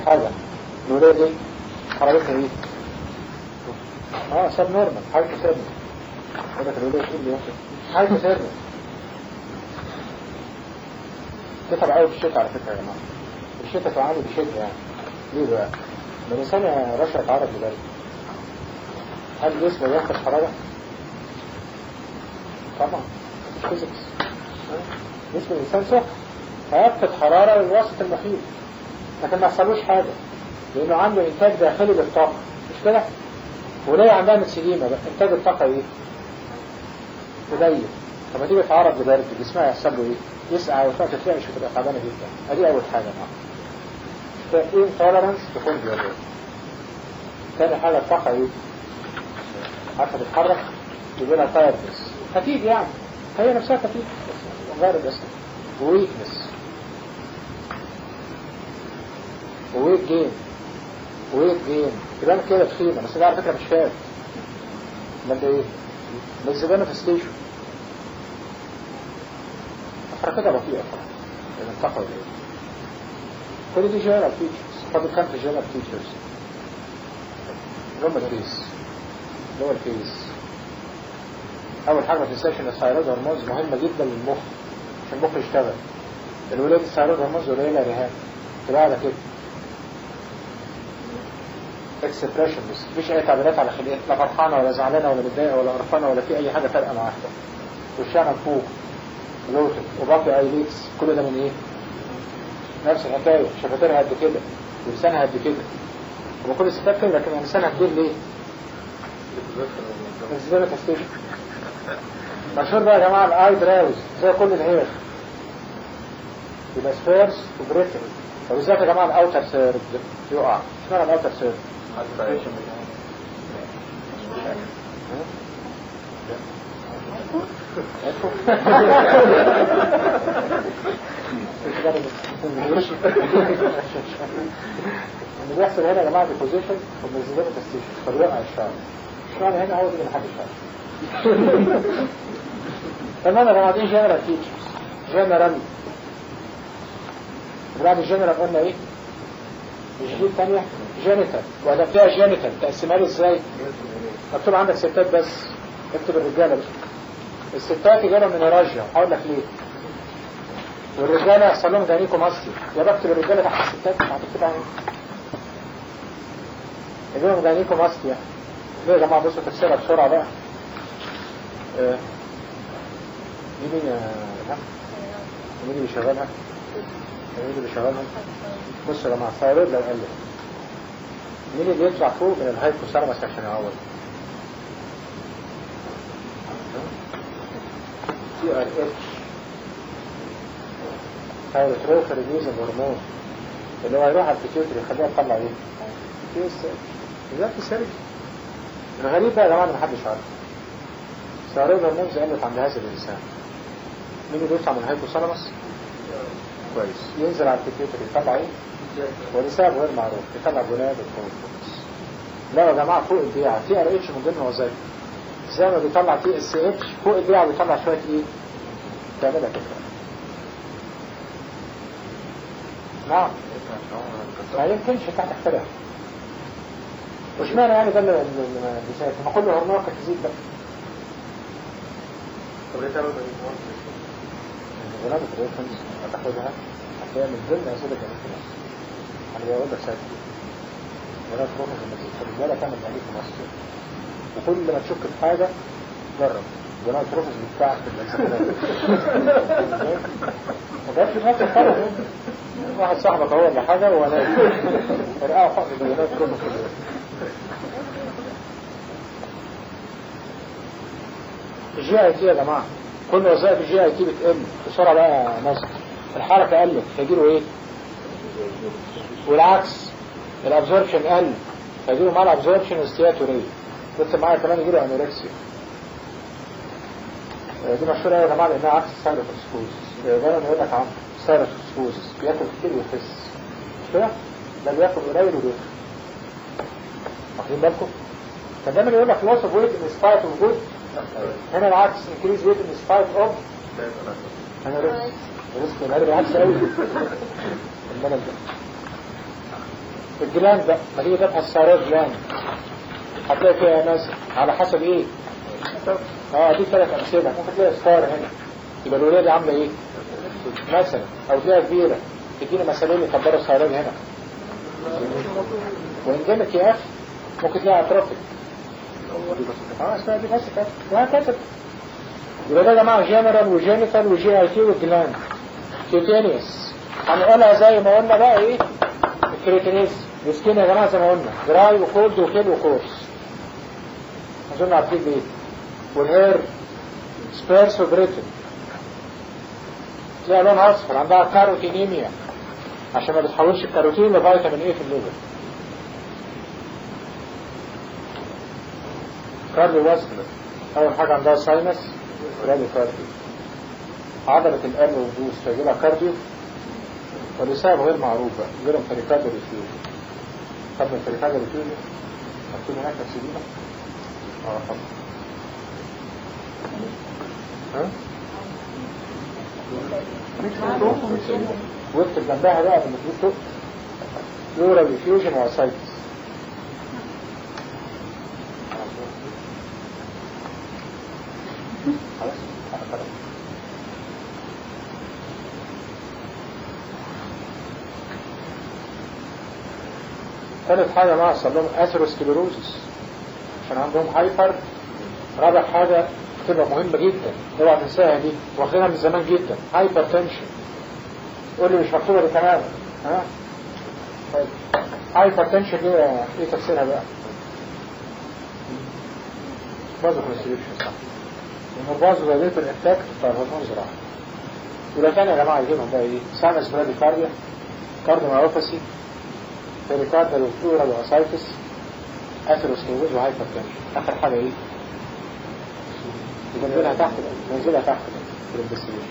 حاجة الولاية دي حرارتها ايه؟ سب نورمال حاجة سب يقول لك الولاية تقول لي حاجة سب تتعب قوي في الشتاء على فكرة يا جماعة. الشتاء تعاني بشدة يعني. ليه بقى؟ لما الإنسان يا رشا يتعرض لبرد هل جسمه ياخد حرارة؟ طبعا مفيش فيزيكس. جسم الإنسان سخن هيفقد حرارة للوسط المحيط لكن ما يحصلوش حاجة لأنه عنده إنتاج داخلي للطاقة مش كده؟ وليه عندها مكسديمة بقى إنتاج الطاقة إيه؟ قليل. لما تيجي تتعرض لبرد جسمها يحصل له إيه؟ يسقع وفاة تلاقي مش هتبقى تعبانة جدا. أدي أول حاجة معاها. intolerance to cold weather. تاني حاجة الطاقة إيه؟ عارفة تتحرك يقول لها تايردنس خفيف يعني هي نفسها خفيف غير الاسم ويكنس وويت جين كلام كده تخينة بس ده على فكرة مش فات ما ده ايه؟ بس ده مانيفستيشن حركتها بطيئة طبعا لأن الطاقة ايه؟ كل دي جنرال فيتشرز فاضل كام في جنرال فيتشرز؟ اللي هم الفيس اللي هو الفيس. أول حاجة ما تنساش إن الثايرويد هرمونز مهمة جدا للمخ عشان المخ يشتغل. الولاد الثايرويد هرمونز قليلة رهان تبقى على كده اكسبريشن بس مفيش أي تعبيرات على خلقتها لا فرحانة ولا زعلانة ولا متضايقة ولا قرفانة ولا في أي حاجة فارقة معاها. وشها منفوخ لوتن وباقي ايليكس كل ده من إيه؟ نفس الحكاية شفتيرها قد كده ولسانها قد كده. هو كل الستات كده لكن لسانها كبير ليه؟ ازاي تستيشن مشهور بقى يا جماعة الاي براوز زي كل الهير يبقى سبيرس وبريتل. طب ازاي يا جماعة الاوتر سيرد يقع اشمعنى الاوتر سيرد؟ اللي بيحصل هنا يا جماعة ديبوزيشن ومنزلين تستيشن فبيقع الشعر اشمعنى هنا هو دي اللي محدش عارف. تمام يا جماعة دي جنرال فيتشرز جنرال. بعد الجنرال قلنا ايه؟ الجديد الثانية جينيتال وهذا فيها جينيتال تقسمها لي ازاي؟ مكتوب عندك ستات بس اكتب الرجالة بس. الستات يجيلهم من الراجيا هقول لك ليه. والرجالة يحصل لهم جانيكو ماستي يا بكتب الرجالة تحت الستات هتكتب عنهم يجيلهم جانيكو ماستي. ليه يا جماعة بصوا تفسيرها بسرعة بقى. مين اللي بيشغلها؟ مين اللي بيشغلها؟ بصوا يا جماعة الثايرويد لو قلت مين اللي يطلع فوق من الهايبوثالاموس عشان يعوض؟ TRH ثايروتروفر ريليزنج هرمون اللي هو يروح على البيتيوتري يخليها تطلع ايه؟ ازاي في سيرج؟ الغريب بقى يا جماعة اللي محدش عارف الثايرويد هرمونز قلت عند هذا الإنسان. مين اللي يطلع من الهايبوثالاموس؟ كويس ينزل على البيتيوتري يطلع ايه؟ ولسبب غير معروف يطلع جناب الكونفرنس. لا يا جماعة فوق البيعة TRH من ضمن وظائف زي ما بيطلع TSH فوق البيعة بيطلع شوية ايه؟ تعملها كده. نعم ما يمكنش تحت اختلاف. وش معنى يعني ده اللي بيساعد ما كل هرمونات تزيد بقى. طب ليه تعمل جناب الكونفرنس هتاخدها هتلاقيها من ضمن أسئلة جناب الكونفرنس. أنا بقول لك ساعتها جناب الكونفرنس الرجالة تعمل جناب في مصر وكل ما تشك في حاجة جرب جناب الكونفرنس بتاعك في الأجزاء. وده في نفس الطرف واحد صاحبك هو ولا حاجة ولا فرقاه فقط جناب الكونفرنس. الجي اي تي يا جماعة كل وظائف الجي اي تي بتقل بسرعة بقى يا مصر. الحركة قلت هيجيله ايه؟ والعكس الابزوربشن قل هيجيله مع الابزوربشن استياتورية بس معايا كمان يجيله انوركسيا. دي مشهورة يا جماعة لانها عكس السايروتوكسكوزس. دايما يقول لك عن السايروتوكسكوزس بياكل كتير ويخس مش كده؟ ده بياكل قليل وبيخس. واخدين بالكم؟ كان دايما يقول لك loss of weight in spite of good. هنا العكس increase weight in spite of انوركسيا. الرزق الهربي عكس قوي الملل ده. الجلاند بقى ما تيجي تبحث الثيرويد جلاند هتلاقي فيها ناس على حسب ايه؟ دي 3 امثله. ممكن تلاقي ستار هنا يبقى الولاده عامله ايه؟ مثلا او تلاقيها كبيره تدينا مثالين يكبروا الثيرويد هنا. وإندمك يا أخي ممكن تلاقي أترافيك اسمها دي باسكة وهكذا. يبقى ده يا جماعة جنرال وجينيتال وجي اي تي والجلاند. كيتينيس هنقولها زي ما قلنا بقى ايه؟ الكريتينيس السكين يا جماعة زي ما قلنا دراي وكولد وكيل وكورس أظن عارفين ايه. والهير سبيرس وبريتل تلاقي لون أصفر عندها كاروتينيميا عشان ما بتحولش الكاروتين لفيتامين ايه في الليفر. كارديو واسكولار اول حاجه عندها ساينس راديو كارديو عضله القلب والبوز فيجي لها كارديو ولسبب غير معروف بقى يجي لهم بريكارديو ريفيوجن. طب البريكارديو ريفيوجن مكتوب هناك تفسيرنا طب واكتب جنبها بقى لما تجيب تقف يورال ريفيوجن واسايتس. ثالث حاجة ما حصل لهم اثيروسكليروزس عشان عندهم هايبر. رابع حاجة تبقى مهمة جدا اوعى تنساها دي واخدينها من زمان جدا هايبر تنشن. قول لي مش مكتوبة دي تماما طيب هايبر تنشن دي ايه تفسيرها بقى؟ بازو كونستريكشن صح. لأنه بازو زادت الإفكت بتاع الهرمون زراعي. يبقى تاني يا جماعة يجيبهم بقى ايه؟ ساينس براديكارديا كارديوميوباثي بريكارديال وفلورال واسايتس اثيروسكليروز وهايبر تنشن. آخر حاجة ايه؟ ننزلها تحت بقى ننزلها تحت في الانفستيجيشن.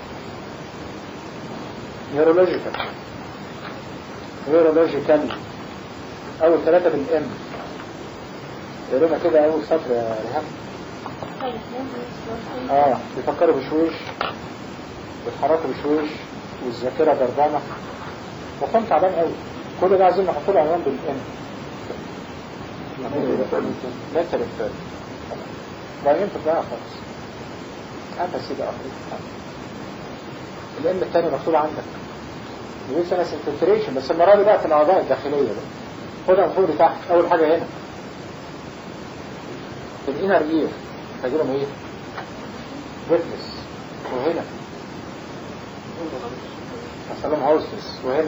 نيورولوجيكال أول 3 بالإم تقريبا كده أول سطر يا ريهام. بيفكروا بشويش بيتحركوا بشويش والذاكرة جربانة وكنت تعبان قوي. كل ده عايزين نحط له عنوان بالإم. متر الثاني بعدين تبقى خالص أنت سيدة أخرى. الإم الثاني مكتوب عندك يقول سنة انفلتريشن بس المرة دي بقى في الأعضاء الداخلية بقى. خدها مفروض تحت أول حاجة هنا الإنر إير هجيلهم إيه؟ ويتنس وهنا هسلم هاوسنس وهنا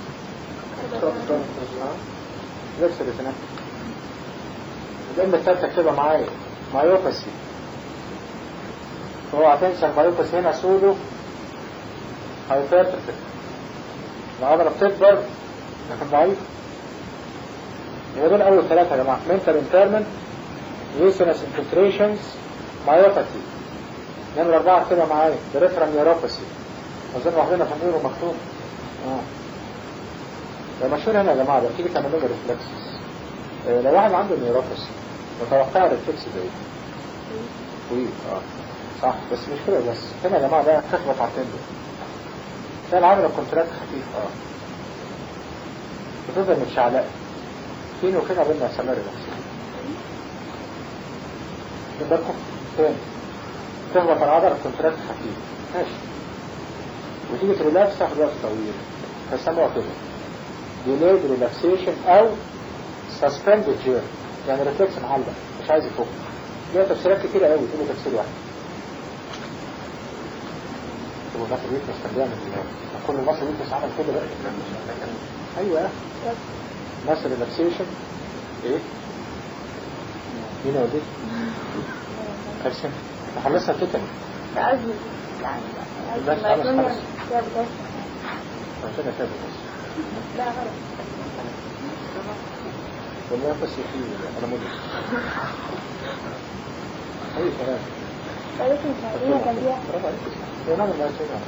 لبس الإثنان. الإم الثالثة كتبها معايا مايوباسي. هو هتنسى المايوباسي هنا سودو هايبرتروفي العضلة بتكبر لكن ضعيف. يبقى دول أول 3 يا جماعة mental impairment useless infiltrations myopathy. نمرة 4 كده معايا peripheral neuropathy أظن واخدينها في النيورو مكتوب. ده مشهور هنا يا جماعة ده تيجي تعمل له ريفلكسز. لو واحد عنده نيوروباثي متوقع الريفلكس ده ايه؟ طويل صح بس مش كده بس هنا يا جماعة ده تخبط على التندو ده العضلة كونتراكت خفيف بتفضل متشعلقة فين وفين قبل ما يحصل لها ريلاكسيشن. بالكم تاني تخبط العضلة كونتراكت خفيف ماشي وتيجي تريلاكس تاخد وقت طويل فسموها كده delayed relaxation أو suspended jerk يعني ريفلكس معلق مش عايز يفك. ليها تفسيرات كتيرة قوي تقول تفسير واحد. هو مصر ويتنس كان بيعمل كده كل مصر ويتنس عمل كده بقى. ايوه مصر ريلاكسيشن ايه مين هو دي كارسين خلصنا كده عايز يعني ما يكون يا بس عشان كده بس لا غلط والله بس في انا مدرك اي كلام لكن ساعتين كان بيها يا رامي ما يسوي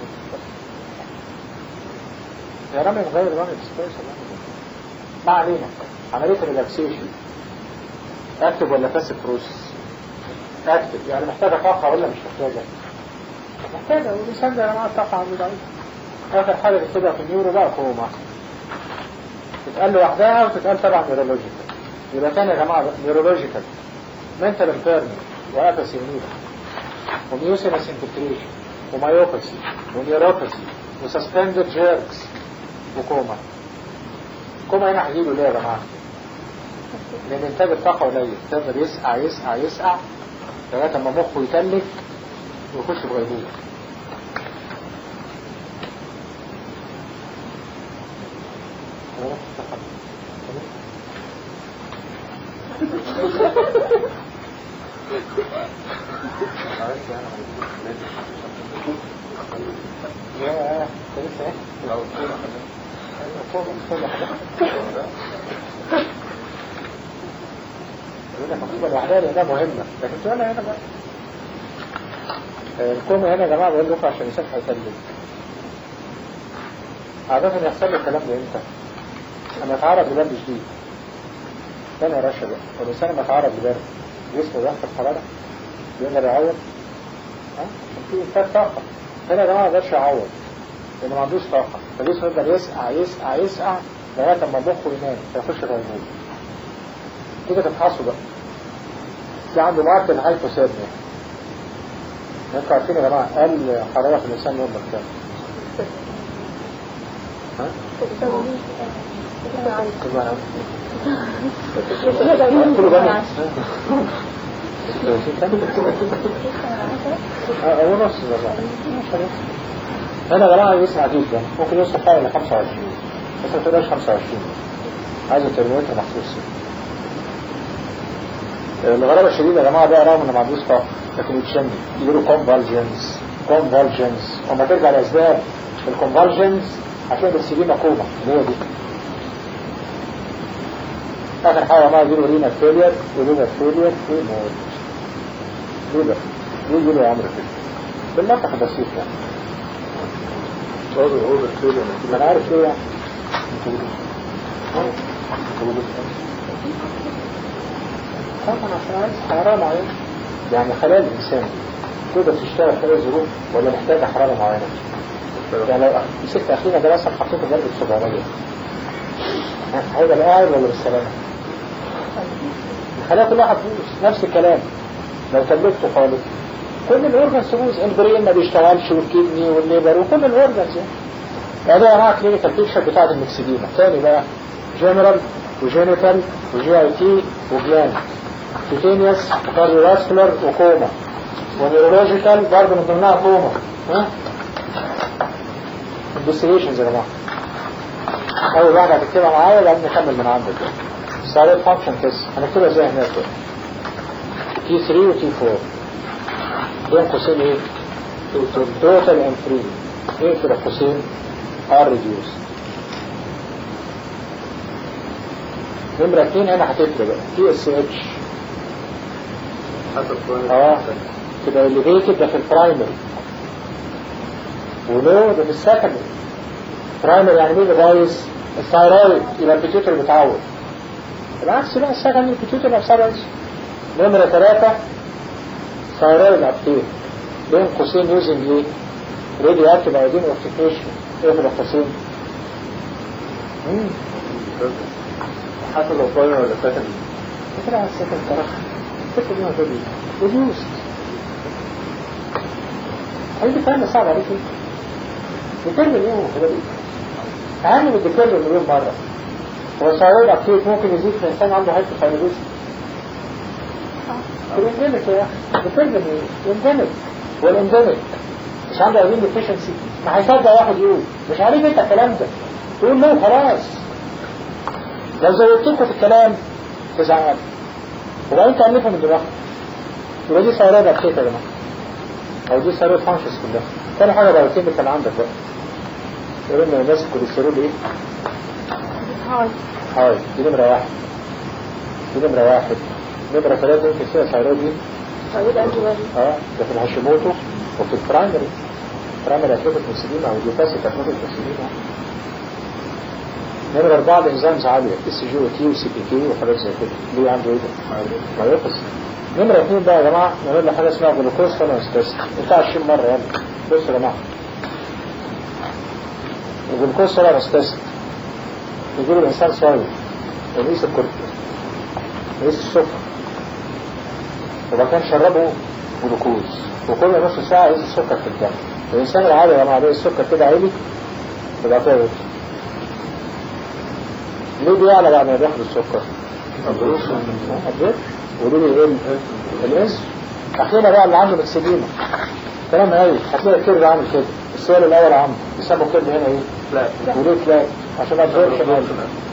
يا رامي مغير رامي سبيس ما علينا. عملية الريلاكسيشن اكتب ولا باسيف بروسس؟ اكتب يعني محتاجة طاقة ولا مش محتاجة؟ محتاجة والإنسان ده يا جماعة الطاقة عنده ضعيف. آخر حاجة تكتبها في النيورو بقى كوما تتقال لوحدها وتتقال طبعا نيرولوجيكال. يبقى تاني يا جماعة نيرولوجيكال mental impairment واباسي ونيرو وميوسينس انفلتريشن ومايوباسي ونيوروباسي وسسبندد جيركس وكوما. كوما هنا هجيله ليه يا جماعة؟ لأن إنتاج الطاقة قليل، تقدر يسقع يسقع يسقع لغاية أما مخه يتلج ويخش في غيبوبة. يا لسه ايه؟ المقصودة الوحدانية ده مهمة، لكن سؤالنا هنا بقى الكومة هنا يا جماعة بقول لكم عشان الإنسان هيسلم. عادة يحصل لي الكلام ده امتى؟ أما أتعرض لبرد شديد. ثاني يا رشا بقى، والإنسان لما يتعرض لبرد جسمه بيحصل حرارة يقدر يعوض؟ عشان في إنتاج طاقة. هنا يا جماعة ما يقدرش يعوض لأنه ما عندوش طاقة، فجسمه يقدر يسقع يسقع يسقع لغاية أما مخه ينام فيخش في غيبوبة. كده تفحصوا بقى. في عنده معدل هايبوثيرميا. انتوا عارفين يا جماعة أقل حرارة في الإنسان يوم كام؟ ها؟ كله جميع ونص هنا يا جماعة يسمع جدا، ممكن يوصل حوالي 25 بس ما تقدرش 25. عايز الترمومتر مخصوص. الغرابة الشديدة يا جماعة ده رغم انه ما عندوش طاقة لكن يتشنج يجيله كونفالجنز. وما ترجع لأسباب الكونفالجنز هتلاقي بالسليمة كوما اللي هي دي. آخر حاجة ما يجيله رينا فيلير وليفر فيلير وموت. ليه ده؟ ليه يجيله عمر كده؟ بالمنطق بسيط يعني. ما أنا عارف ليه يعني. طبعا عشان عايز حرارة معينة. يعني خلال الإنسان تقدر تشتغل في أي ظروف ولا محتاجة حرارة معينة؟ يعني لو مسكت أخينا ده مثلا حطيته جنب 700 هيبقى قاعد ولا بالسلامة؟ خليها كل واحد نفس الكلام. لو تلفته خالص كل الأورجنز تبوظ، البرين ما بيشتغلش والكدني والليبر وكل الأورجنز يعني. ده أنواع كلينيكال بيكشر بتاعت المكسديما. تاني بقى جنرال وجينيتال وجي اي تي وجلاند كيتينيوس وكارديوفاسكولار وكوما ونيورولوجيكال برضه من ضمنها كوما. انفستيجيشنز يا جماعه. اول واحده هتكتبها معايا وبعدين نكمل من عندك. ستارت فانكشن تيست هنكتبها ازاي هناك بقى؟ تي 3 وتي 4 بين قوسين ايه؟ توتال اند فري. ايه كده قوسين ار ريديوس. نمرة 2 هنا هتفرق بقى تي اس اتش كده الليفيتد ده في البرايمري ولو ده في السكندري. برايمري يعني مين بايظ؟ الثايرويد يبقى البيتيوتري بتعوض. بالعكس بقى السكندري البيتيوتري نفسها بايظ. نمرة 3 ثايرويد ابتيك بين قوسين يوزنج ايه؟ راديو اكتيف ايودين اورتيفيشن. ايه في القوسين؟ حتى لو طاير ولا سكندري فكرة على السكندري صراحة الفكرة دي موجودة ريديوست. هيدي فهم صعب عليك ايه؟ ديترمن ايه هو كده ايه؟ اهم من الديترمن مليون مرة. هو الثايرويد ابتيك ممكن يزيد في انسان عنده هايبوثايرويدزم. الانديميك يا اخي ديترمن ايه؟ الانديميك والانديميك مش عنده ايودين ديفيشنسي ما هيصدق واحد يقول مش عارف انت الكلام ده تقول له خلاص. لو زودتكم في الكلام تزعل وبعدين تألفوا من دماغكم يبقى دي ثايرويد ابتيك يا جماعه او دي ثايرويد فانكشنز كلها. تاني حاجه بقى الكيميكال كان عندك بقى يقول لنا الناس الكوليسترول ايه؟ هاي دي نمره 1. دي نمره 1. نمره 3 ممكن فيها ثايرويد ايه؟ ثايرويد انتيبادي ده في الهاشيموتو وفي البرايمري اتروفيك مسليمه او ديوباسيك اتروفيك مسليمه. نمرة 4 الانزيمز عالية اس جي وتي وسي بي كي وحاجات زي كده. ليه عنده ايه ده؟ مايوباسي. نمرة 2 بقى يا جماعة نعمل له حاجة اسمها جلوكوز تولرانس تيست بتاع 20 مرة يلا. بصوا يا جماعة الجلوكوز تولرانس تيست يجيب الإنسان صايم ونقيس الكورتيزون ونقيس السكر وبعد كده نشربه جلوكوز وكل نص ساعة يقيس السكر في الدم. الإنسان العادي لما عليه السكر كده عالي يبقى طيب. ليه بيعلى بعد ما بياخد السكر؟ وليه بيقل؟ الإنس أخيرا بقى اللي عنده مكسدينة كلام هاي هتلاقي الكيرف عامل كده. السؤال الأول عامل يسموا الكيرف هنا إيه؟ لا وليه تلاقي عشان أبزور شمال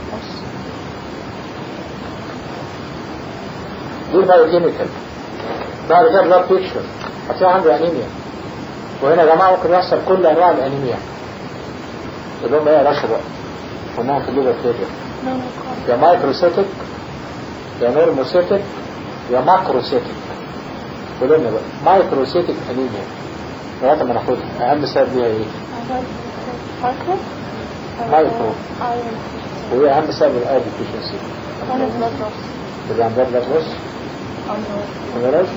دي البايو كيميكال. بعد كده بلاد بيكشر هتلاقي عنده أنيميا. وهنا يا جماعة ممكن يحصل كل أنواع الأنيميا اللي هم إيه رشا بقى وإنهم في الليبر فيلير يا مايكروسيتك يا نورموسيتك يا ماكروسيتك. قولنا بقى مايكروسيتك أنيميا لغاية ما ناخدها أهم سبب ليها إيه؟ مايكرو وهي أهم سبب الآية ديفيشنسي اللي عندها بلاد لوس ومراجع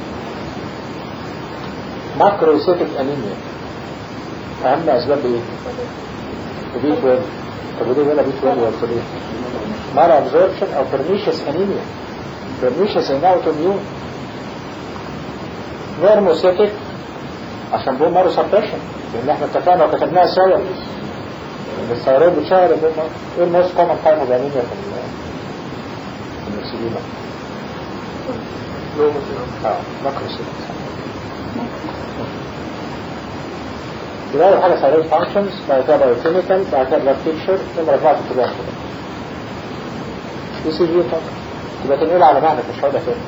ماكروسيتك أنيميا أهم أسباب إيه؟ وبي 12. طب ودي ولا بي 12 ولا صديق مال ابزوربشن أو برنيشس أنيميا. برنيشس إنها أوتوميون. نورموسيتك عشان بقول مارو سبريشن لأن احنا اتفقنا وكتبناها سوا ان الثيرويد بتشغل ايه الموست كومن تايب اوف انيميا في المسلمين. ماكروسيتك. يبقى أول حاجة ثيرويد فانكشنز بعد كده بايوكيميكال بعد كده بلاد بيكشر نمرة 4 في الكلام كده. دي سي جي طبعا يبقى تنقل على معنى مش هقولها كده.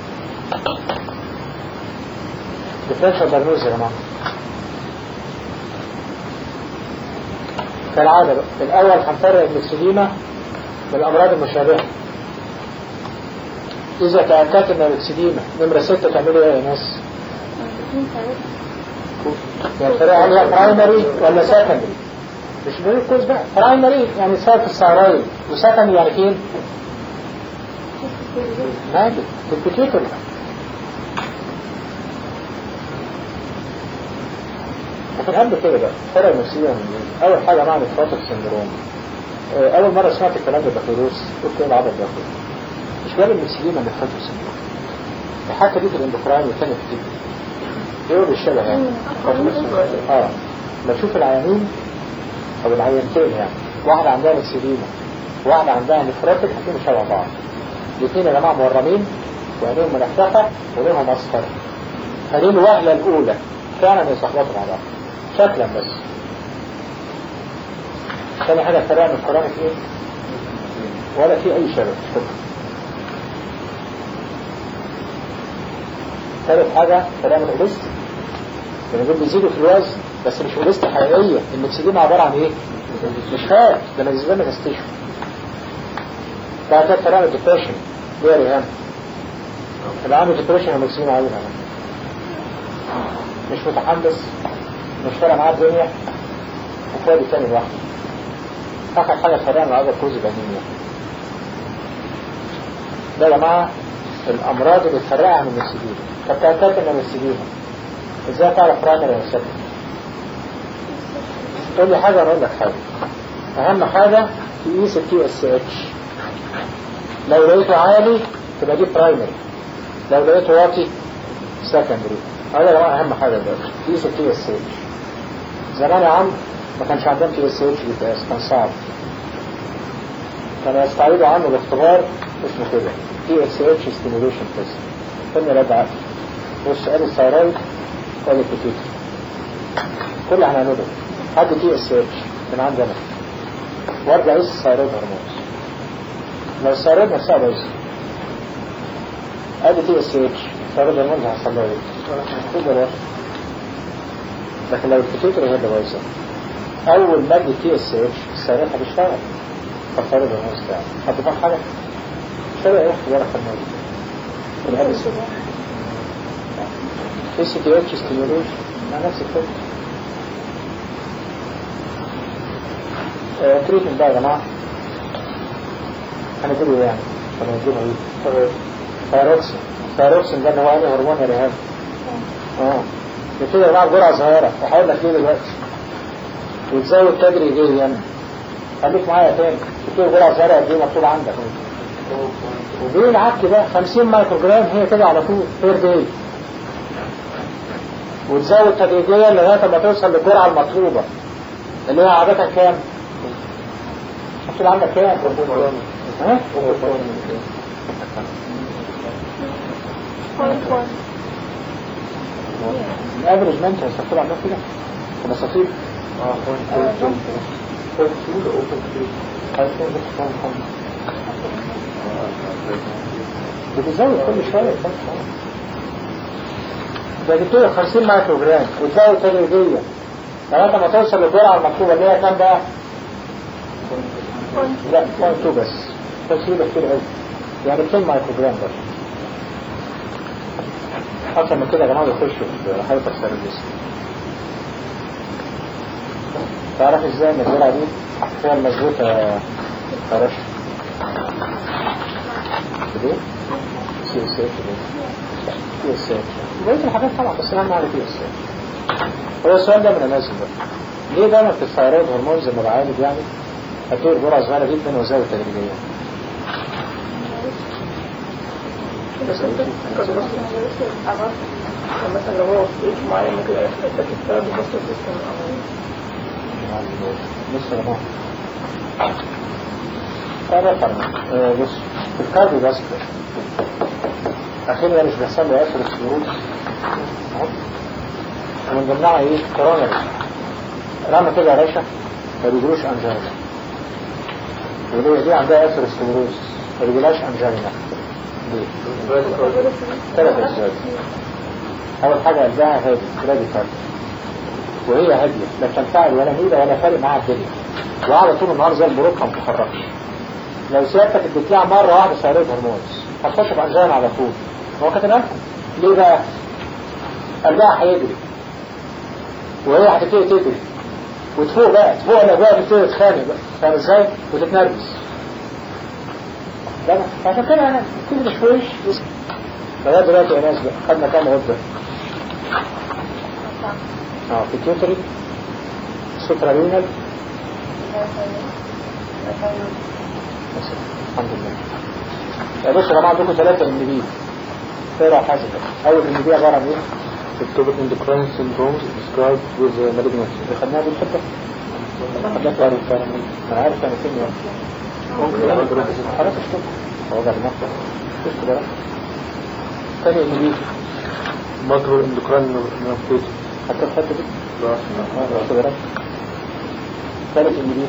ديفرنشال دايجنوز يا جماعة كالعادة بقى. الأول هنفرق المكسديما من الأمراض المشابهة. إذا تأكدت إن المكسديما نمرة 6 تعملوا إيه يا ناس؟ يعني الفرق عليها برايمري ولا سكندري؟ مش بنقول كويس بقى برايمري يعني سبب في الثيرويد وسكندري يعني فين؟ ماجد في البيتيوتري. لكن قبل كده بقى فرق نفسيا أول حاجة معنى فاتك سندروم. أول مرة سمعت الكلام ده بكالوريوس قلت إيه العبط ده أخوه مش جاب المكسديما من فاتك سندروم. الحكة دي في الاندوكراين والثانية في الكيدني ايه بالشبه يعني بشوف العيانين او العيانتين يعني واحدة عندها مكسديما واحدة عندها نفراتك هتكونوا شبه بعض. الاثنين يا جماعة مورمين وعينيهم ملفقة وليهم اصفر. هذه الوهلة الاولى فعلا يصحبطوا مع بعض شكلا بس. ثاني حاجة فرق من الكرونيك ايه ولا في اي شبه. ثالث حاجة كلام الأوليست يعني دول بيزيدوا في الوزن بس مش أوليست حقيقية. المكسدين عبارة عن ايه؟ مش فات ده مجزبان مستشفى. بعد كده كلام الديبريشن ليه يا ريهام؟ اللي عنده ديبريشن المكسدين عايزها مش متحمس مش فارق معاه الدنيا وفادي تاني لوحده. آخر حاجة فرق من عدد كوز الأنيميا. ده يا جماعة الأمراض اللي بتفرقها من المكسدين. طب تأكدت من المكسدين ازاي تعرف برايمري ولا سكندري؟ تقول لي حاجة وانا اقول لك حاجة. اهم حاجة تقيس التي اس اتش. لو لقيته عالي تبقى دي برايمري لو لقيته واطي سكندري. هذا يا جماعة اهم حاجة دلوقتي تقيس التي اس اتش. زمان يا عم ما كانش عندهم تي اس اتش بيتقاس كان صعب. كانوا يستعيدوا عنه باختبار اسمه كده تي اس اتش ستيميوليشن تيست. كنا رد عقل بص قال الثيرويد قال البيتيوتري كل هنعمله حد تي اس اتش من عندنا وارجع اقيس الثيرويد هرمون. لو الثيرويد نفسها بايظه ادي تي اس اتش الثيرويد هرمون هيحصل له ايه؟ كده واحد. لكن لو البيتيوتري هي اللي بايظه اول ما ادي تي اس اتش الثيرويد هتشتغل فالثيرويد هرمون يشتغل. حد فاهم حاجه؟ شبه ايه اختبار الهرمون؟ الهدف اس تي اتش ستيميوليشن مع نفس الفكرة. تريتمنت بقى يا جماعة هنقوله يعني هنقوله ايه؟ ثيروكسين. ثيروكسين ده اللي هو انهي هرمون يا ريهام؟ بتبقى يا جماعة بجرعة صغيرة وهقول لك ليه دلوقتي. وتزود تدريجيا يعني. خليك معايا تاني تديله جرعة زرقاء دي مكتوب عندك. ودي العك بقى 50 مايكرو جرام هي كده على طول بير داي، وتزود تدريجيا لغاية ما توصل للجرعة المطلوبة اللي هي عادة كام؟ مكتوب عندك كام؟ ها؟ الافريج منت هيستخدم عندك كده كمسافير بتزود كل شوية بتديله 50 مايكرو جرام وتزود تدريجيا لغاية ما توصل للجرعة المطلوبة اللي هي كام بقى؟ لا 0.2 بس تسويلة كتير قوي يعني 200 مايكرو جرام بس. أكثر من كده يا جماعة يخشوا في حالة السيرفيس. تعرف ازاي ان الجرعة دي فيها المظبوطة يا رشا؟ كده؟ سي اس اتش سي اس اتش بقيت الحاجات طبعا بس اهم على سي اس اتش. هو السؤال ده من الناس بقى ليه دايما في الثيرويد هرمونز لما بعالج يعني هتدور جرعة صغيرة جدا وزاوية تدريجية؟ مثلا لو هو في معين ممكن يحتاج الثلاث بس بص يا جماعة بص في الكارديو فاسكولار أخيرا مش بيحصل له أثر السيروز ومن ضمنها إيه؟ كورونري رمى كده يا راشا ما بيجروش أنجينا وليه دي عندها أثر السيروز ما بيجيلهاش أنجينا ليه؟ ثلاث أسباب. أول حاجة قلبها هادي راديكال وهي هادية لا تنفعل ولا ميلة ولا فارق معاها الدنيا وقاعدة طول النهار زي البروكة ما بتتحركش. لو سيادتك اديتلها مرة واحدة ثيرويد هرمونز هتخش في أنجينا على طول. هو كاتبها ليه بقى؟ قلبها هيجري وهي هتبتدي تجري وتفوق بقى تفوق الأجواء تبتدي تتخانق بقى فاهم ازاي؟ وتتنرفز. عشان كده أنا كل شويش لغاية دلوقتي يا ناس بقى خدنا كام غدة؟ بيتيوتري سوبرالينال الحمد لله. يا بصوا يا جماعة عندكم 3 MDB تقرا حاجة كده. أول MDB عبارة عن إيه؟ Ectopic endocrine syndromes described with malignancy. خدناها دي الحتة؟ خدناها في عارف فعلا أنا عارف أنا فين يعني ممكن خلاص اشتغل هو ده المخطط شفت بقى. تاني MDB Macro endocrine neoplasm حتى الحتة دي؟ لا ثالث MDB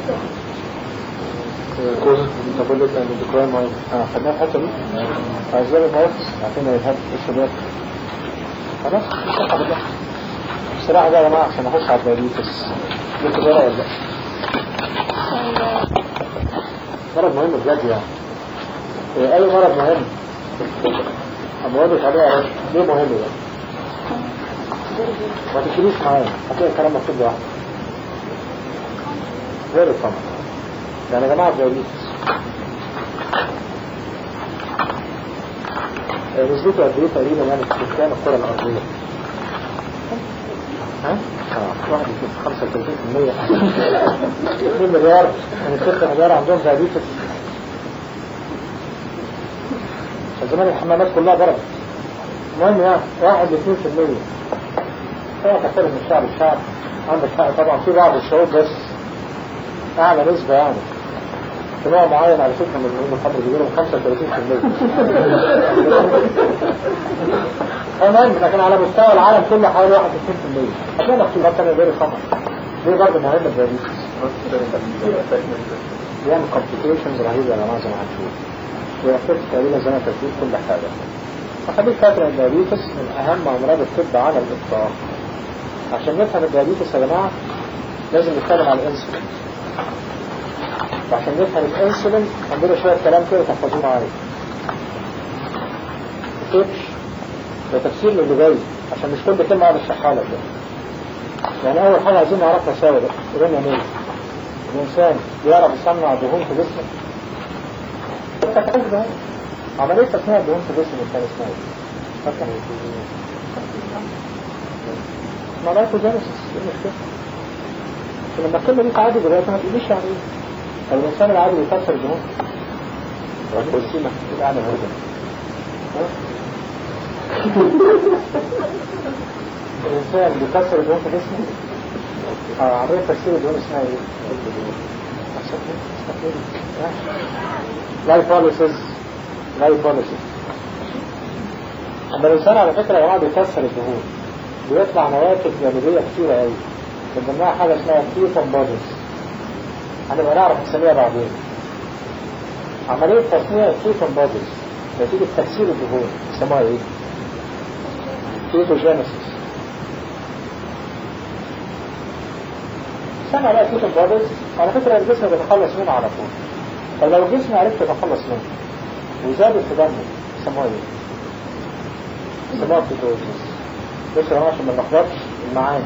causes metabolic and endocrine migraine. خدناها في الحتة دي؟ أسباب المواقف عارفين الهاب الشباب خلاص مش بالله بصراحة بقى يا جماعة عشان أخش على الدايبيتس قلت بقى ولا لا؟ مرض مهم بجد يعني. أي مرض مهم أما أقولك عليه يا رجل ليه مهم بقى؟ ما تشتريش معايا هتلاقي الكلام مكتوب لوحده غير الطمع يعني يا جماعة الدايبيتس نسبته قد ايه تقريبا يعني في سكان الكرة الأرضية؟ ها؟ واحد يكون 35% 2 مليار من 6 مليار عندهم دايبيتس. زمان الحمامات كلها ضربت. المهم يعني 1 ل 2% هو كثير من الشعب عندك حق طبعا في بعض الشعوب بس أعلى نسبة يعني في نوع معين على فكرة من المحاضرة بيقولوا 35%. المهم لكن على مستوى العالم كله حوالي 61%. هتلاقي اختلاف تانية غير الخمر دي برضه مهمة الدايبيتس بيعمل complications رهيبة يا جماعة زي ما هنشوف ويأثر تقريبا زي ما تفكير كل حاجة. فخليك فاكر ان الدايبيتس من أهم أمراض الطب على الإطلاق. عشان نفهم الدايبيتس يا جماعة لازم نتكلم على الانسولين. وعشان نفهم الانسولين عندنا شوية كلام كده تحفظوه معايا. الكيبش ده تفسير للي جاي عشان مش كل كلمة قاعد اشرحها لك يعني. أول حاجة عايزين نعرفها سوا ده قولنا مين؟ الإنسان يعرف يصنع دهون في جسمه. ده عملية تصنيع الدهون في جسمه كان اسمها ايه؟ فاكر؟ مالايكوجينيسيس ايه المشكلة؟ لما الكلمة دي تعادي دلوقتي ما تقوليش يعني ايه؟ الإنسان العادي بيكسر الدهون والسيمة الأعلى هذا الإنسان بيكسر الدهون في جسمه عملية تكسير الدهون اسمها ايه؟ لايبوليسيس. أما الإنسان على فكرة يا جماعة بيكسر الدهون بيطلع نواكب جانبية كتيرة قوي من ضمنها حاجة اسمها كيتون بوديز هنبقى نعرف نسميها بعدين. عملية تصنيع الكيتون بوديز نتيجة تكسير الدهون يسموها ايه؟ كيتوجينيسيس. سمع بقى كيتون بوديز على فكرة الجسم بيتخلص منه على طول. طب لو الجسم عرفت يتخلص منه وزادت في دمه يسموها ايه؟ يسموها كيتوجينيسيس. بس يا جماعة عشان ما نلخبطش المعاني.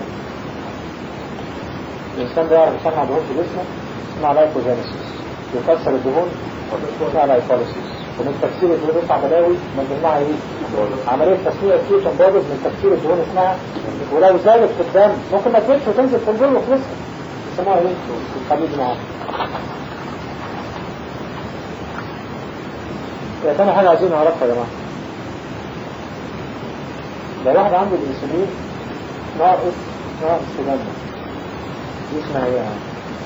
الإنسان بيعرف يصنع دهون في جسمه اسمها لايبوجينيسيس. يكسر الدهون اسمها لايبوليسيس. ومن تكسير الدهون يطلع بلاوي من ضمنها ايه؟ عملية تصنيع الكيتون بوديز من تكسير الدهون اسمها ولو زادت في الدم ممكن ما تزيدش وتنزل في الجلد وخلصت يسموها ايه؟ خليج معاك. تاني حاجة عايزين نعرفها يا جماعة. لو واحد عنده الانسولين ناقص في دمه دي اسمها ايه يعني؟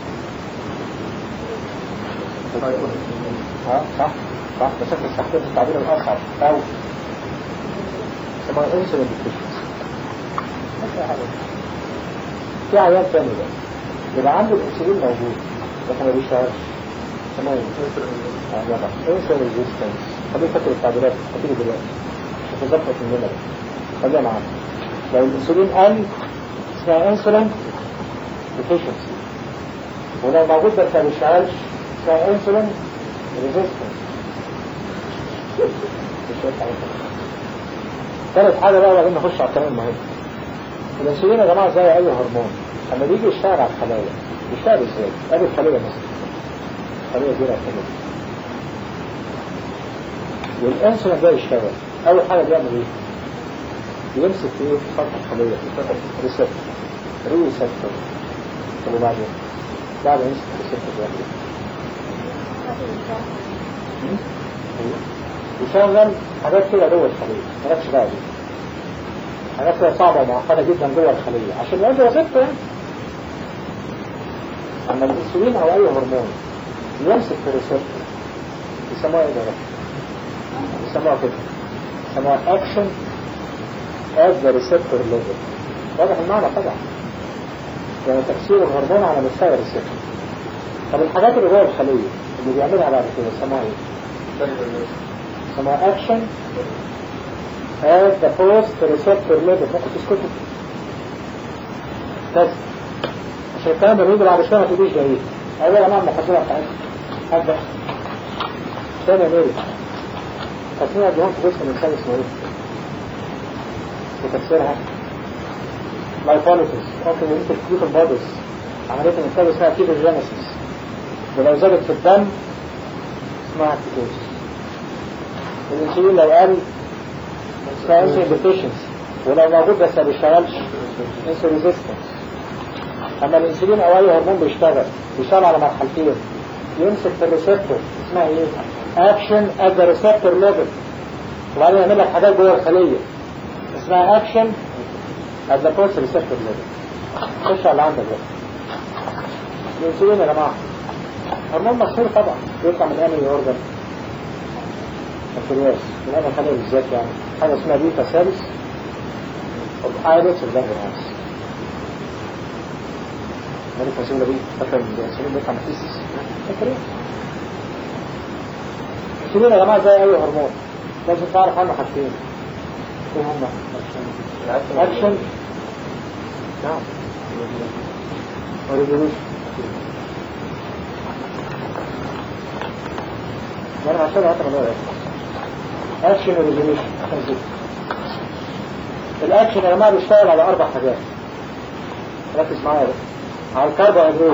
صح بشكل التحقيق في التعبير الأصعب أو اسمها انسولين ديفيشنسي. في عيان تاني ده يبقى عنده الانسولين موجود لكن ما بيشتغلش اسمها ايه؟ انسولين ريزيستنس. خليه فاكر التعبيرات هتيجي دلوقتي مش هتظبط مننا خليها معانا. لو الانسولين قل اسمها انسولين ديفيشنسي. ولو موجود بس ما بيشتغلش اسمها انسولين ريزيستنس. ثالث حاجة بقى وبعدين نخش على الكلام المهم. الانسولين يا جماعة زي اي هرمون لما بيجي يشتغل على الخلايا يشتغل ازاي؟ ادي الخلية مثلا خلية زي الخلية والانسولين ده يشتغل اول حاجة بيعمل ايه؟ بيمسك في ايه؟ في سطح الخلية في سطح ريسبتور. طب وبعدين بعد ما يمسك الريسبتور بيعمل ايه؟ يشغل حاجات كده جوه الخلية مالكش دعوة بيها. حاجات كده صعبة ومعقدة جدا جوه الخلية عشان يؤدي وظيفته يعني. أما الانسولين أو أي هرمون يمسك في الريسبتور يسموها إيه ده؟ يسموها كده يسموها أكشن at the receptor level. واضح المعنى طبعا يعني تكسير الهرمون على مستوى الريسبتور. طب الحاجات اللي جوه الخلية اللي بيعملها بعد كده يسموها إيه؟ يسموها أكشن at the post receptor level. ممكن تسكتوا بس عشان الكلام ده بيجي بعد شوية ما تقوليش ده ايه. أولا يا جماعة المقدمة بتاعتها هبدأ ثاني ميري تصنيع الدهون في جسم الإنسان اسمه ايه؟ وتكسيرها لايبوليسيس. ممكن يمسك كيتون بوديز عملية الإنسان اسمها كيتوجينيسيس. ولو زادت في الدم اسمها كيتوزيس. الانسولين لو قل اسمها انسولين ديفيشنسي. ولو موجود بس ما بيشتغلش انسولين ريزيستنس. اما الانسولين او اي هرمون بيشتغل على مرحلتين. يمسك في الريسبتور اسمها ايه؟ اكشن ات ذا ريسبتور ليفل. وبعدين يعمل لك حاجات جوه الخليه اسمها اكشن ات ذا بوست ريسبتور ليفل. خش على اللي عندك بقى. الانسولين يا جماعه هرمون مشهور طبعا بيطلع من انهي اورجن؟ البنكرياس. من انهي خليه بالذات يعني؟ حاجه اسمها بيتا سيلز اوف ايلتس البنكرياس. مالك مسؤولة بيه فاكر الانسولين بيطلع من فيسس البنكرياس. الانسولين يا جماعه زي اي هرمون لازم تعرف عنه حاجتين. ايه هما؟ اكشن نعم وريجوليشن. انا عشان هاتم الورق اكشن وريجوليشن. الاكشن يا جماعه بيشتغل على 4 حاجات. ركز معايا بقى. على الكربوهيدرات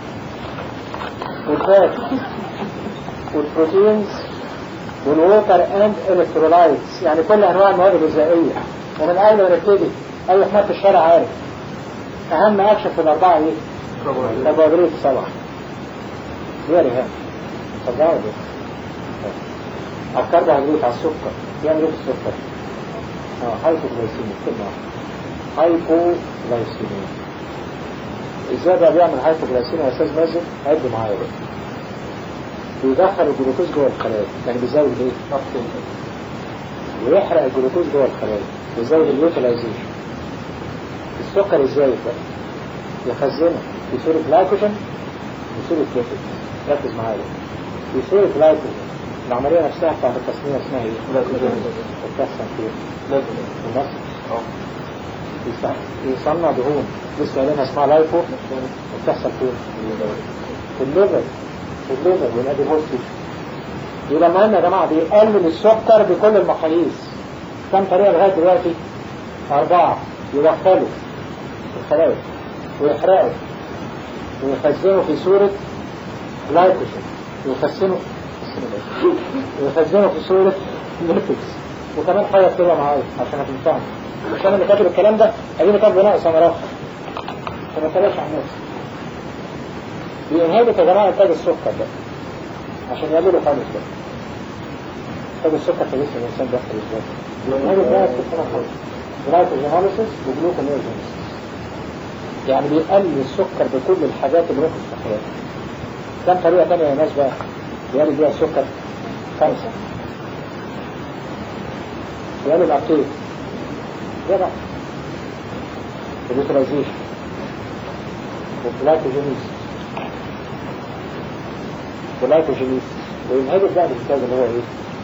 والفات والبروتينز والووتر اند الكترولايتس يعني كل انواع المواد الغذائيه. ومن قبل ما نبتدي اي حد في الشارع عارف اهم اكشن في ال4 ايه؟ كربوهيدرات طبعا. ليه رهان صدقوا ده الكربوهيدرات على السكر بيعمل ايه في السكر؟ هايبوغلايسيميا كلمة واحدة هايبوغلايسيميا. ازاي بقى بيعمل هايبوغلايسيميا يا استاذ مازن؟ عد معايا بقى. بيدخل الجلوكوز جوه الخلايا يعني بيزود ايه؟ ويحرق الجلوكوز جوه الخلايا بيزود اليوتيلايزيشن. السكر ازاي بقى؟ يخزنه في صورة جلايكوجين وصورة ليبيد. ركز معايا بقى. في صورة جلايكوجين العملية نفسها بتاعت التصنيع اسمها ايه؟ جلايكوجين. بتحصل فين؟ في النص. يصنع دهون لسه قايلينها اسمها لايبو. بتحصل فين؟ في الليفر. في الليفر والاديبوز تيشو. يبقى المهم يا جماعة بيقلل السكر بكل المقاييس. كم طريقة لغاية دلوقتي؟ 4. يدخله الخلايا ويحرقه ويخزنه في صورة جلايكوجين ويخزنه في صورة ليبيدز. وكمان حاجة كده معايا عشان هتنفعني عشان اللي كاتب الكلام ده اديني كاتب ناقص انا راح عشان ما تلاش عن نفسي. بينهبط يا جماعة انتاج السكر ده عشان يقللوا خالص ده. انتاج السكر في جسم الانسان ده ازاي؟ بينهبط بقى السكر خالص جلايكوجينوليسيس وجلوكونيوجينيسيس. يعني بيقلل السكر بكل الحاجات اللي ممكن تتخيلها. كم طريقة تانية يا ناس بقى بيقلل بيها السكر؟ 5. بيقلل الابتيك ده بقى اليوتيلايزيشن والجلايكوجينيسيس وينهبط بقى الانتاج اللي هو ايه؟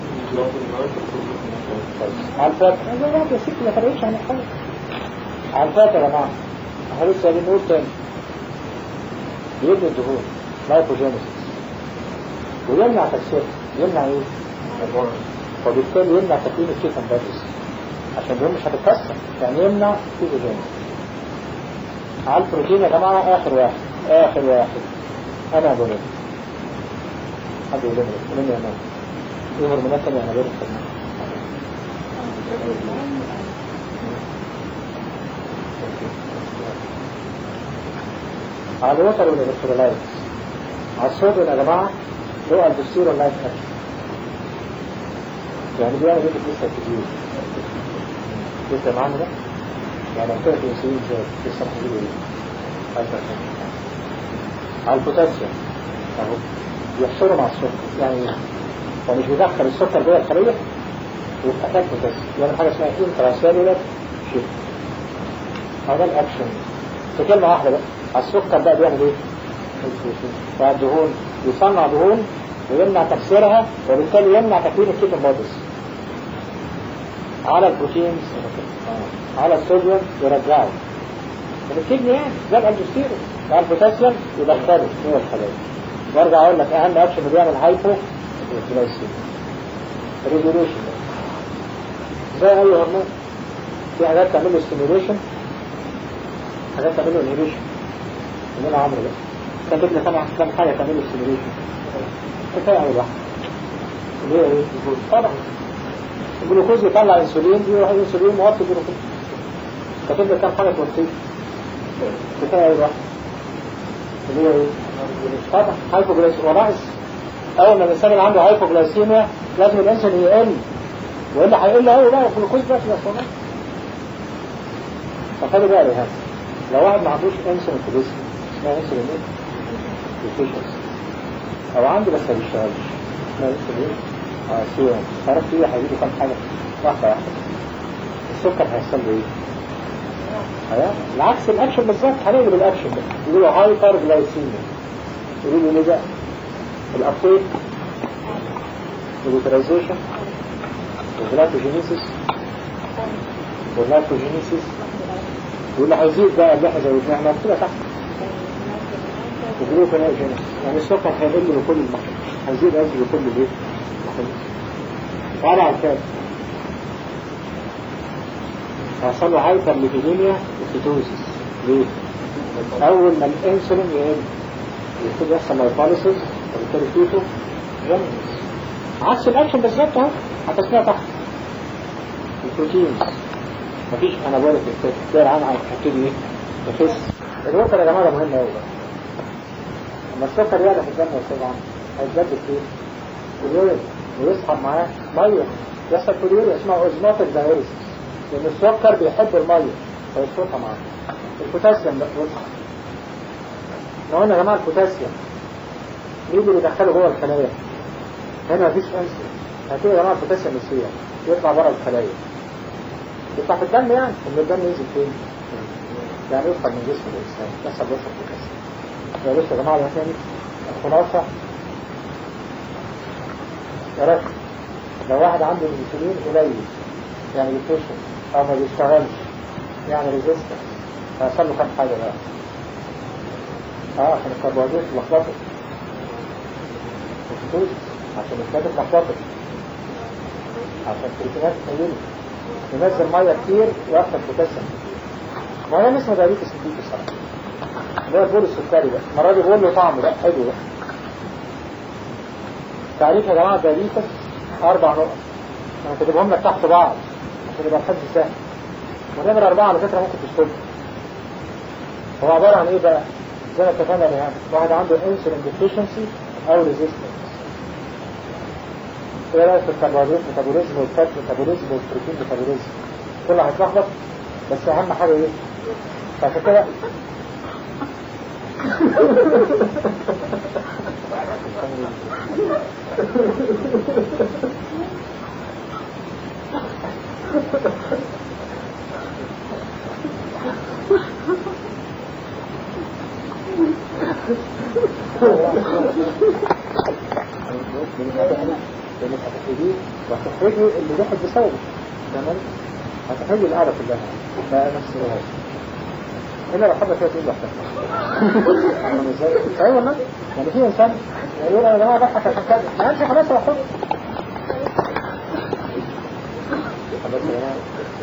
على الفاتح انا بقى يا ستي ما فرقتش عن الحاجة. على الفاتح يا جماعة احنا لسه بنقول تاني بيبني الدهون لايبوجينيسيس ويمنع تكسيرها. يمنع ايه؟ وبالتالي يمنع تكوين الكيتون بادز عشان الدهون مش هتتكسر يعني يمنع كيتوجينيسيس. على البروتين يا جماعة آخر واحد أنا أقول لك حد يقول لي يا مان إيه هرمونات تانية أنا بقول لك على الوتر والإلكترولايتس. على الصوديوم يا جماعة له البوستيرون لايت أكشن يعني بيعمل ايه في لسه كتير لسه معانا ده يعني كده في انسولين زاد لسه محجوله ايه على البوتاسيوم اهو يحشره مع السكر يعني ايه؟ هو مش بيدخل السكر جوه الخليه ويتحتاج بوتاسيوم يعمل حاجه اسمها انتراسيلولار شيفت. هو ده الاكشن. في كلمه واحده بقى على السكر بقى بيعمل ايه؟ بعد دهون يصنع دهون ويمنع تكسيرها وبالتالي يمنع تكوين الكيتون بوديز. على البروتينز على الصوديوم يرجعه من الكدني يعني زي الالدوستيرون. على البوتاسيوم يدخله جوه الخلايا. وارجع اقول لك اهم اكشن اللي بيعمل هايبو جلايسيميا ريجوليشن زي اي هرمون. في حاجات تعمل له ستيميوليشن حاجات تعمل له انهيبيشن. مننا عمرو ده كان جبنا كم حاجه تعمل له ستيميوليشن كفايه اول واحده اللي هي ايه؟ طبعا الجلوكوز يطلع انسولين يروح الانسولين موطي الجلوكوز. كاتب لك كام حاجه توطيه كفايه اول واحده اللي هي ايه؟ طبعا هايبوغلايسيميا وناقص. اول ما الانسان اللي عنده هايبوغلايسيميا لازم الانسولين يقل والا هيقل قوي بقى الجلوكوز بقى في الاسمنت. فخلي بقى يا لو واحد ما عندوش انسولين في جسمه اسمها انسولين ايه؟ ديفيشنسي او عنده بس ما بيشتغلش اسمها انسولين سيوم. عرفت ايه هيجيبوا كام حاجه واحده السكر هيحصل له ايه؟ العكس الاكشن بالظبط هنقلب الاكشن ده يقولوا هايبر جلايسيميا. يقولوا ليه بقى؟ الابتيك واليوتيلايزيشن والجلايكوجينيسيس واللايكوجينيسيس واللي هيزيد بقى اللي احنا زودناه احنا كده تحت الجلوكونيوجينيسيس يعني السكر هيقل بكل المخلوق هيزيد قصدي بكل الايه؟ وعلى الكاد هيحصل له هايبر ليبيديميا وكيتوزيس. ليه؟ اول ما الانسولين يقل يبتدي يحصل لايبوليسيس وبالتالي كيتو جينيسيس. عكس الاكشن بالظبط اهو هتسميها تحت البروتينز مفيش انابوليك افكت. ده العام هتبتدي ايه؟ تخس. الوتر يا جماعه ده مهم قوي. لما السكر يعلى في الدم طبعا هيتجدد فيه اليورين ويسحب معاه ميه، يحصل في اليورين اسمها اوزماتيك دايوريسيس، لان السكر بيحب الميه فيشربها معاه. البوتاسيوم بقى يسحب. احنا قلنا يا جماعه البوتاسيوم مين اللي بيدخله جوه الخلايا؟ هنا مفيش انسولين، هتلاقي يا جماعه البوتاسيوم يسيح يطلع بره الخلايا، يطلع في الدم، يعني ان الدم ينزل فين؟ يعني يدخل من جسم الانسان يحصل بوشة بوتاسيوم. يا باشا يا جماعه ده ثاني الخلاصه يا رب لو واحد عنده الانسولين قليل يعني بيفشل او ما بيشتغلش يعني ريزيستنس، هيحصل له كام حاجه بقى؟ عشان الكربوهيدرات اتلخبطت وفتوش، عشان الفات اتلخبطت، عشان البروتينات قليله، ينزل ميه كتير ويفقد بوتاسيوم. ما هو اسمه دايبيتس ميليتس صراحه، اللي هو البول السكري ده، المره دي بقول له طعم بقى حلو بقى. تعريف يا جماعه دايبيتس 4 نقط، انا كاتبهم لك تحت بعض عشان يبقى الحفظ سهل. ونمرة 4 على فكره ممكن تكتبها. هو عباره عن ايه بقى؟ زي ما اتفقنا يعني واحد عنده انسولين ديفيشنسي او ريزيستنس. ايه رايك في الكربوهيدرات ميتابوليزم والفات ميتابوليزم والبروتين ميتابوليزم؟ كله هيتلخبط، بس اهم حاجه ايه؟ عشان كده وهتحرجي اللي ضحك بسببه، تمام؟ هتحرجي القعدة كلها ما نفسهاش إلا لو حبة فيها تقول لوحدها. أيوة والله، يعني في إنسان يقول أنا يا جماعة بضحك عشان كذا، ما أنت خلاص يا حب خلاص يا جماعة.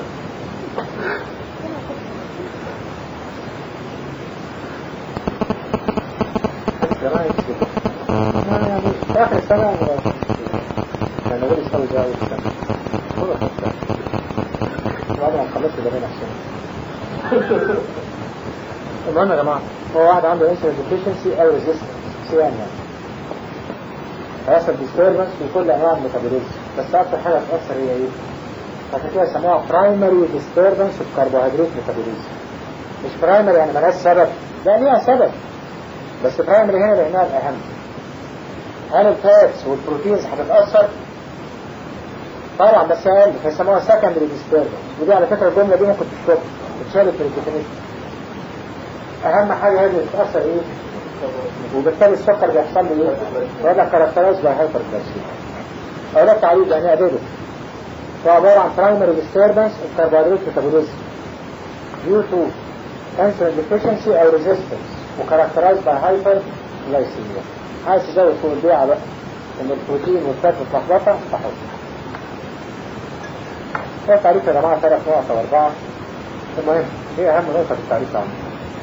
جماعة يكسب يعني في آخر السنة يعني غير يسوي زي أول السنة كله خمسة وبعد ما نخلص ده بين السنة. المهم يا جماعة هو واحد عنده انسولين ديفيشنسي أو ريزيستنس سيان يعني هيحصل ديستربنس في كل أنواع الميتابوليزم، بس أكتر حاجة هتأثر هي إيه؟ عشان كده يسموها برايمري ديستربنس في الكربوهيدرات ميتابوليزم. مش برايمري يعني ملهاش سبب، لا ليها سبب، بس برايمري هنا لأنها الأهم. هل الفاتس والبروتينز هتتأثر؟ طبعا بس اقل، فيسموها سكندري ديستربنس، ودي على فكره الجمله دي ممكن تشتغل اتشالت من الديفينيشن. اهم حاجه هي اللي بتاثر ايه؟ وبالتالي السكر بيحصل له ايه؟ يقول لك كاركترايز باي هايبرجلايسيميا. اقول لك تعريف يعني ايه اديله؟ هو عباره عن برايمري ديستربنس ان كربوهيدرات ميتابوليزم due to insulin deficiency او resistance وكاركترايز باي هايبرجلايسيميا. عايز تزود فوق البيعه بقى ان البروتين والفات متلخبطه تحط. هو التعريف يا جماعة 3 نقط أو 4. المهم هي أهم نقطة في التعريف عنه.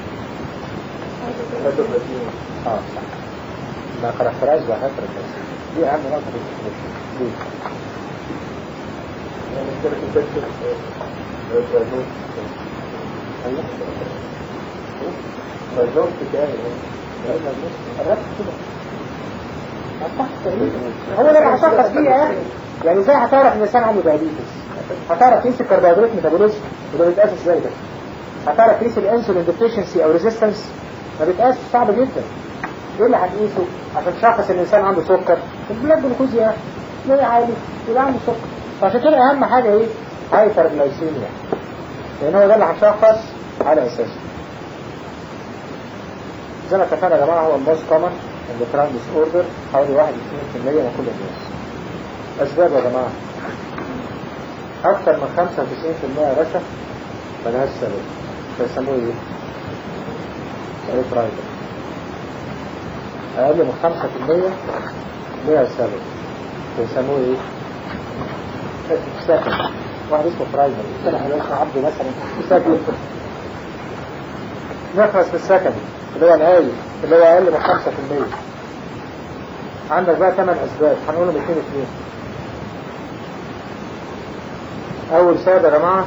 صح. ما كاركترايز وهايبرجلايسيميا دي أهم نقطة في التعريف. ليه؟ يعني الشركة بتكتب مجنون كتاب قربت كده. هو اللي هشخص فيه يا أخي. يعني ازاي هتعرف ان الانسان عنده دايابيتس؟ هتعرف قيس الكربوهيدرات ميتابوليزم وده بيتقاس ازاي كده؟ هتعرف قيس الانسولين ديفيشنسي او ريزيستنس؟ ما بيتقاس، صعب جدا. ايه اللي هتقيسه عشان تشخص ان الانسان عنده سكر؟ البلاد جلوكوز يا اخي ليه عالي؟ يبقى عنده سكر. فعشان كده اهم حاجه ايه؟ هايبرجلايسيميا، لان هو ده اللي هنشخص على اساسه. زي ما اتفقنا يا جماعه هو الموست كومن اندوكراين ديس اوردر، حوالي 1-2% من كل الناس. أسباب يا جماعة أكثر من 95% يا باشا ملهاش سبب، فيسموه إيه؟ سبب برايمري. أقل من 5% ليها سبب، فيسموه إيه؟ سكن. واحد اسمه برايمري، أنا اسمه عبده مثلا سكن. نخلص بالسكن اللي هو الهاي اللي هو أقل من 5%. عندك بقى 8 أسباب هنقولهم 2-2. أول سبب يا جماعة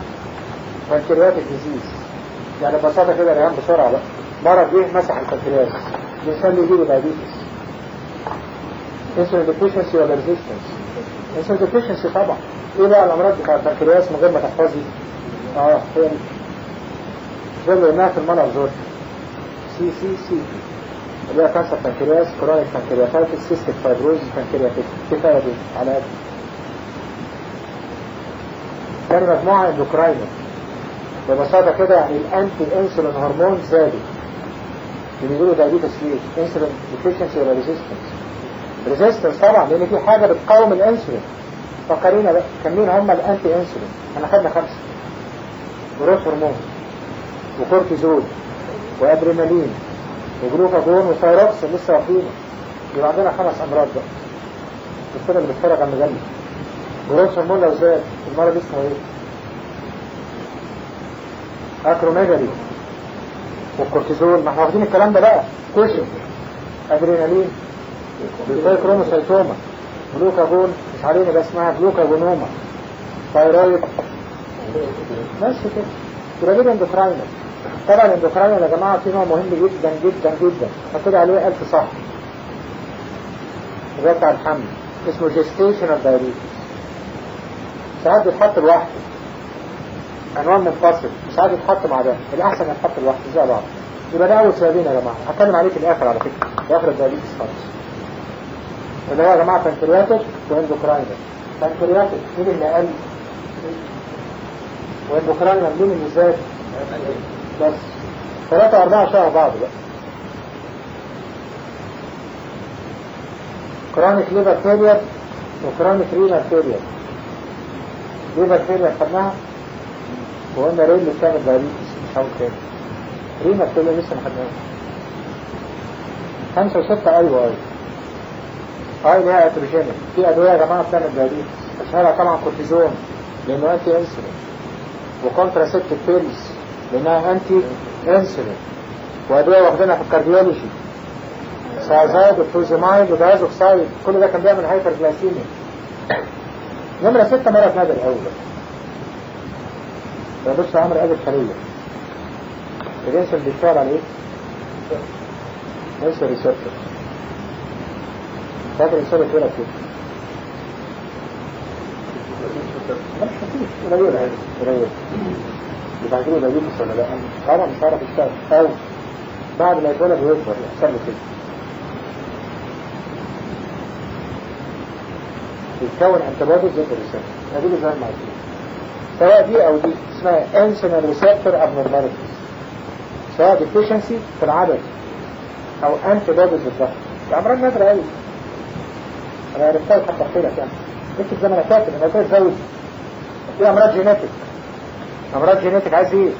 بنكرياتيك ديزيز، يعني ببساطة كده الرهان بسرعة بقى مرض جه مسح البنكرياس الإنسان اللي يجيله دايابيتس انسولين ديفيشنسي ولا ريزيستنس؟ انسولين ديفيشنسي طبعا. ايه بقى الامراض بتاع البنكرياس من غير ما تحفظي؟ هي دي زي اللي قلناها في المرة الزوجة سي اللي هي كانسر بنكرياس، كرونيك بنكرياتايتس، سيستيك فايبروزيس، بنكرياتيك. كفاية دي على كان مجموعة اندوكراينر ببساطة كده، يعني الانتي انسولين هرمون زادوا اللي بيقولوا دايابيتس ليه؟ انسولين ديفيشنسي ولا ريزيستنس؟ ريزيستنس طبعا، لان في حاجة بتقاوم الانسولين. فكرينا بقى كان مين هم الانتي انسولين؟ احنا خدنا 5: جروث هرمون وكورتيزول وادرينالين وجلوكاجون وثايروكسين لسه واخدينه. يبقى عندنا 5 امراض بقى. الكده اللي بيتفرج على المجله. جروث هرمون لو زاد المرض اسمه ايه؟ اكروميجالي. والكورتيزول ما احنا واخدين الكلام ده بقى. كوشن. ادرينالين كروموسايتوما. جلوكاجون مش علينا بس اسمها جلوكاجونوما. ثايرويد بس كده. يبقى دي اندوكراينر. طبعا الاندوكراينر يا جماعه في نوع مهم جدا جدا جدا حطيت عليه 1000 صح. ده بتاع الحمل اسمه جيستيشنال دايابيتس. ساعات بيتحط لوحده عنوان منفصل، ساعات يتحط مع ده. الاحسن يتحط لوحده زي بعض. يبقى ده اول سببين يا جماعه. هتكلم عليه في الاخر على فكره في اخر الدايابيتس خالص. اللي هو يا جماعه بنكرياتيك واندوكراينر. بنكرياتيك مين اللي قل؟ واندوكراينر مين اللي زاد؟ بس 3 و4 شهر بعض بقى. كرونيك ليفر فيلير وكرونيك رينال فيلير. ليفر فيلير خدناها وقلنا ريل اللي بتعمل دايابيتس مش هقول تاني. رينال فيلير لسه ما خدناهاش. 5 و6 ايوه اللي هي اتروجينيك. في ادويه يا جماعه بتعمل دايابيتس اشهرها طبعا كورتيزون لانه انتي انسولين، وكونتراسيبتيف بيلز لانها انتي انسولين، وادويه واخدينها في الكارديولوجي سازايد وفوزيمايد ودايزوكسايد. كل ده كان بيعمل هايبر جلايسيميا. نمرة 6 مرض نادر قوي بقى. بص يا عمرو قال الخلية الانسولين بيشتغل على ايه؟ انسولين ريسبتور. فاكر الانسولين اتولد كده؟ مش قليل يبقى هتقولوا دايبيتس ولا لا؟ طبعا مش هعرف يشتغل او بعد ما يتولد ويكبر يحصل له كده يتكون انتبادل ضد الرسالة. هدول زي ما عايزين سواء دي او دي اسمها انسولين ريسبتور ابنورماليتيز، سواء ديفيشنسي في العدد او انتبادل ضدها. الامراض نادرة قوي. انا عرفتها حتى احكي لك يعني اكتب زي ما انا فاكر انا قلت زود. في امراض جينيتك. امراض جينيتك عايز ايه؟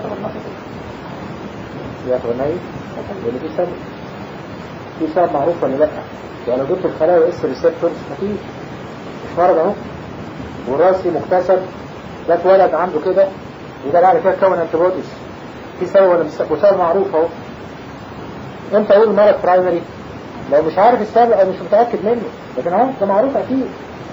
ياخد نايم اللي في سبب. في سبب معروف ولا لا؟ يعني لو جبت الخلايا اس ريسبتورز مفيش، مش مرض اهو. والراسي مكتسب ده اتولد عنده كده وده بعد كده تكون انتيبوديز. في سبب ولا مش سبب؟ وسبب معروف اهو. امتى اقول مرض برايمري؟ لو مش عارف السبب او مش متاكد منه، لكن اهو ده معروف اكيد.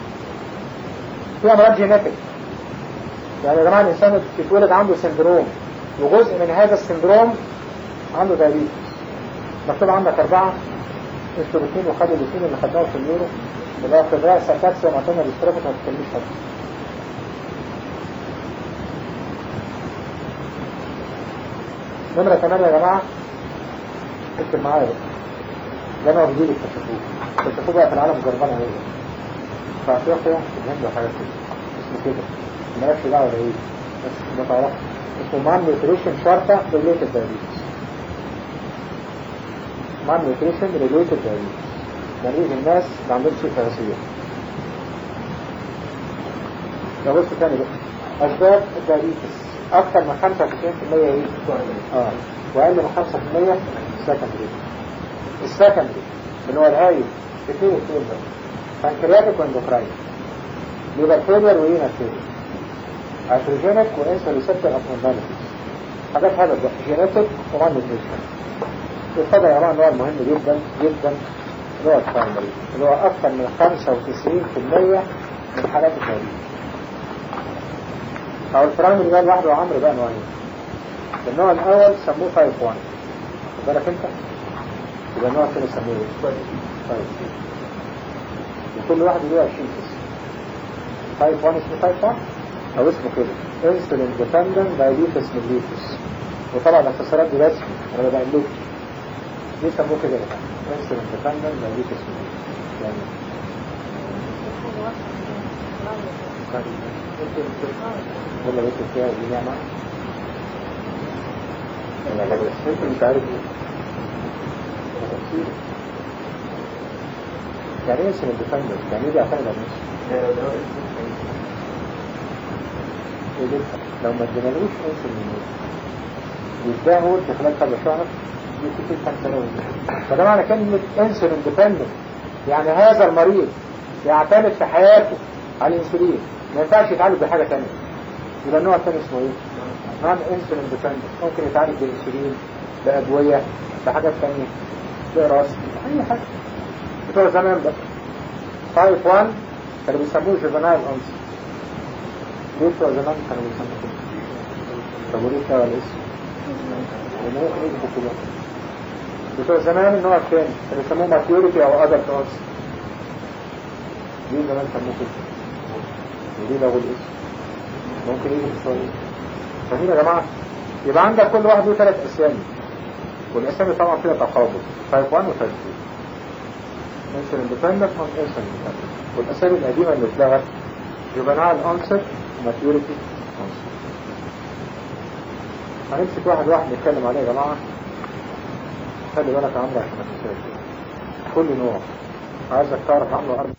في امراض جينيتك يعني يا جماعه الانسان يتولد عنده سندروم وجزء من هذا السندروم عنده دايابيتس. مكتوب عندك 4 انتوا الاثنين وخدوا الاثنين اللي خدناهم في اليورو اللي هو فبراير ساتاكسي ومعطينا الاستروفيك ما تتكلمش حاجه. نمرة 8 يا جماعه اكتب معايا بقى. ده انا وجديد اكتشفوه بقى في العالم جربانه ايه في افريقيا في الهند وحاجات كده اسمه كده مالكش دعوه ولا ايه بس ما تعرفش. اسمه مان نيوتريشن شارتا ريليتد دايابيتس. مان نيوتريشن ريليتد دايابيتس يعني ايه الناس ما عندهمش تغذيه. لو بص تاني بقى اسباب الدايابيتس اكثر من 95% ايه؟ واقل من 5% سكندري. السكندري اللي هو الهايل 2 بقى بنكرياتيك واندوكراين ليفر فيلير ورينال فيلير اتروجينيك وانسولين ريسبتور ابنورماليتيز. حاجات هذا بقى جينيتك ومان نيوتريشن. اتفضل يا جماعه النوع المهم جدا جدا اللي هو البرايمري اللي هو اكثر من 95% من حالات الدايابيتس. او البرايمري ده لوحده عمرو بقى نوعين. النوع الاول سموه تايب 1 خد بالك انت يبقى النوع الثاني يسموه ايه؟ طيب وكل واحد له 20 اسم. تايب 1 اسمه تايب 1 او اسمه كده انسولين ديبندنت دايابيتس ميليتس، وطبعا الاختصارات دي رسمي انا بقلب ليه سموه كده يا جماعه؟ انسولين ديبندنت دايابيتس ميليتس يعني ولا بيت فيها دي نعمه ولا بس مش عارف ايه يعني ايه انسولين ديبندنت؟ يعني ايه بيعتمد على النفس؟ لو ما ادينالوش انسولين يبدأ هو في خلال كذا شهر يكتب 5 فده معنى كلمة انسولين ديبندنت، يعني هذا المريض يعتمد في حياته على الانسولين، ما ينفعش يتعالج بحاجة تانية. يبقى النوع الثاني اسمه ايه؟ نون انسولين ديبندنت، ممكن يتعالج بالانسولين، بأدوية، بحاجات تانية، بإراس، أي حاجة. بتوع زمان بقى تايب 1 كانوا بيسموه جوفنايل أنسر. ليه بتوع زمان كانوا بيسموه كده؟ طب وليه بتوع الاسم؟ لأنه ممكن يجب كده. بتوع زمان النوع الثاني كانوا بيسموه ماتيوريتي أو أدلت أنسر. ليه زمان سموه كده؟ وليه لغوا الاسم؟ ممكن يجب الصغير. فاهمين يا جماعة؟ يبقى عندك كل واحد له 3 أسامي، والأسامي طبعا فيها تقابل، تايب 1 وتايب 2. انسولين ديبندنت نون انسولين ديبندنت، والأسامي القديمة اللي اتلغت جوفنايل أنسر وماتيوريتي أنسر. هنمسك واحد نتكلم عليه يا جماعة. خلي بالك عامله عشان ما تنساش. كل نوع عايزك تعرف عنه